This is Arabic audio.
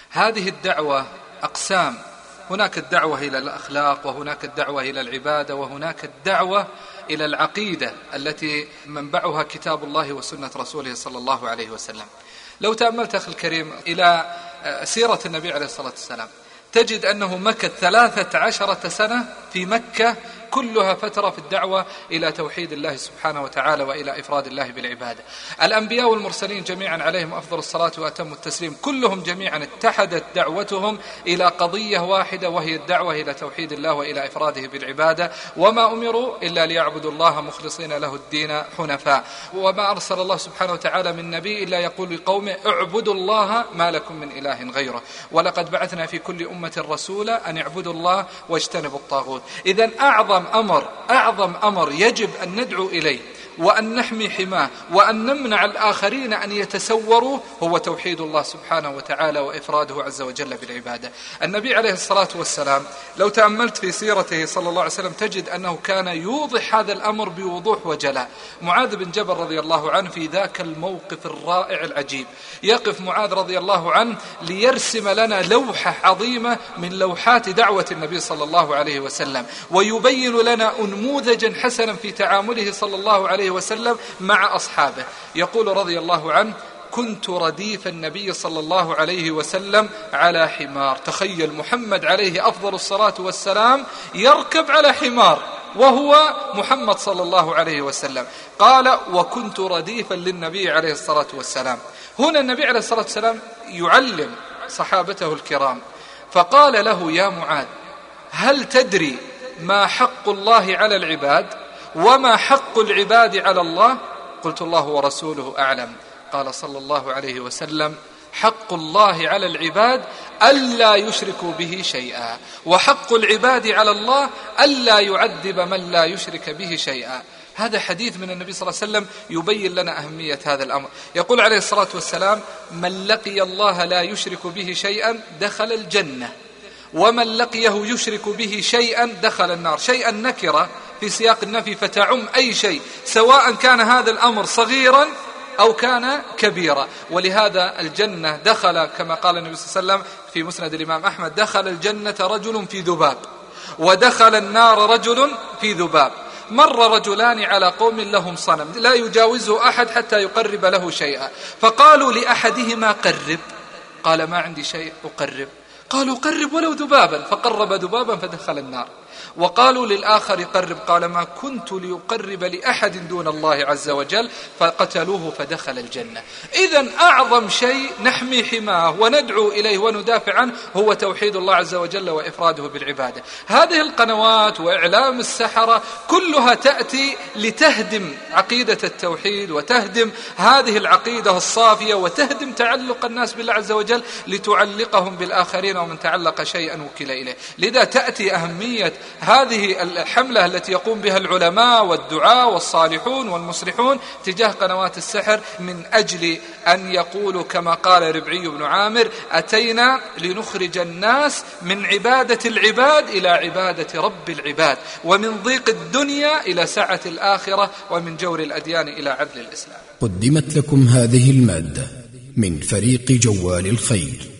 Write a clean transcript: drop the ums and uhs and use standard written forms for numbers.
هذه الدعوة أقسام، هناك الدعوة إلى الأخلاق، وهناك الدعوة إلى العبادة، وهناك الدعوة إلى العقيدة التي منبعها كتاب الله وسنة رسوله صلى الله عليه وسلم. لو تأملت أخي الكريم إلى سيرة النبي عليه الصلاة والسلام تجد أنه مكث 13 سنة في مكة، كلها فترة في الدعوة إلى توحيد الله سبحانه وتعالى وإلى إفراد الله بالعبادة. الأنبياء والمرسلين جميعا عليهم أفضل الصلاة وأتم التسليم، كلهم جميعا اتحدت دعوتهم إلى قضية واحدة، وهي الدعوة إلى توحيد الله وإلى إفراده بالعبادة، وما أمروا إلا ليعبدوا الله مخلصين له الدين حنفاء. وما أرسل الله سبحانه وتعالى من نبي إلا يقول لقومه اعبدوا الله ما لكم من إله غيره، ولقد بعثنا في كل أمة رسولا أن يعبدوا الله واجتنبوا الطاغوت. إذن أعظم أمر يجب أن ندعو إليه وأن نحمي حماه وأن نمنع الآخرين أن يتسوروا هو توحيد الله سبحانه وتعالى وإفراده عز وجل بالعبادة. النبي عليه الصلاة والسلام لو تأملت في سيرته صلى الله عليه وسلم تجد أنه كان يوضح هذا الأمر بوضوح وجلاء. معاذ بن جبل رضي الله عنه في ذاك الموقف الرائع العجيب يقف معاذ رضي الله عنه ليرسم لنا لوحة عظيمة من لوحات دعوة النبي صلى الله عليه وسلم، ويبين لنا نموذجا حسنا في تعامله صلى الله عليه وسلم مع أصحابه. يقول رضي الله عنه: كنت رديف النبي صلى الله عليه وسلم على حمار. تخيل محمد عليه أفضل الصلاة والسلام يركب على حمار وهو محمد صلى الله عليه وسلم. قال: وكنت رديفا للنبي عليه الصلاة والسلام. هنا النبي عليه الصلاة والسلام يعلم صحابته الكرام، فقال له: يا معاذ، هل تدري ما حق الله على العباد وما حق العباد على الله؟ قلت: الله ورسوله أعلم. قال صلى الله عليه وسلم: حق الله على العباد ألا يشركوا به شيئا، وحق العباد على الله ألا يعذب من لا يشرك به شيئا. هذا حديث من النبي صلى الله عليه وسلم يبين لنا أهمية هذا الأمر. يقول عليه الصلاة والسلام: من لقي الله لا يشرك به شيئا دخل الجنة، ومن لقيه يشرك به شيئا دخل النار. شيئا نكرة في سياق النفي فتعم أي شيء، سواء كان هذا الأمر صغيرا أو كان كبيرا. ولهذا الجنة دخل كما قال النبي صلى الله عليه وسلم في مسند الإمام أحمد: دخل الجنة رجل في ذباب، ودخل النار رجل في ذباب. مر رجلان على قوم لهم صنم لا يجاوزه أحد حتى يقرب له شيئا، فقالوا لأحدهما: قرب. قال: ما عندي شيء أقرب. قالوا: قرب ولو ذبابا، فقرب ذبابا فدخل النار. وقالوا للآخر: قرب. قال: ما كنت ليقرب لأحد دون الله عز وجل، فقتلوه فدخل الجنة. إذن أعظم شيء نحمي حماه وندعو إليه وندافع عنه هو توحيد الله عز وجل وإفراده بالعبادة. هذه القنوات وإعلام السحرة كلها تأتي لتهدم عقيدة التوحيد وتهدم هذه العقيدة الصافية وتهدم تعلق الناس بالله عز وجل لتعلقهم بالآخرين، ومن تعلق شيئا وكل إليه. لذا تأتي أهمية هذه الحملة التي يقوم بها العلماء والدعاء والصالحون والمصلحون تجاه قنوات السحر، من أجل أن يقولوا كما قال ربعي بن عامر: أتينا لنخرج الناس من عبادة العباد إلى عبادة رب العباد، ومن ضيق الدنيا إلى سعة الآخرة، ومن جور الأديان إلى عدل الإسلام. قدمت لكم هذه المادة من فريق جوال الخير.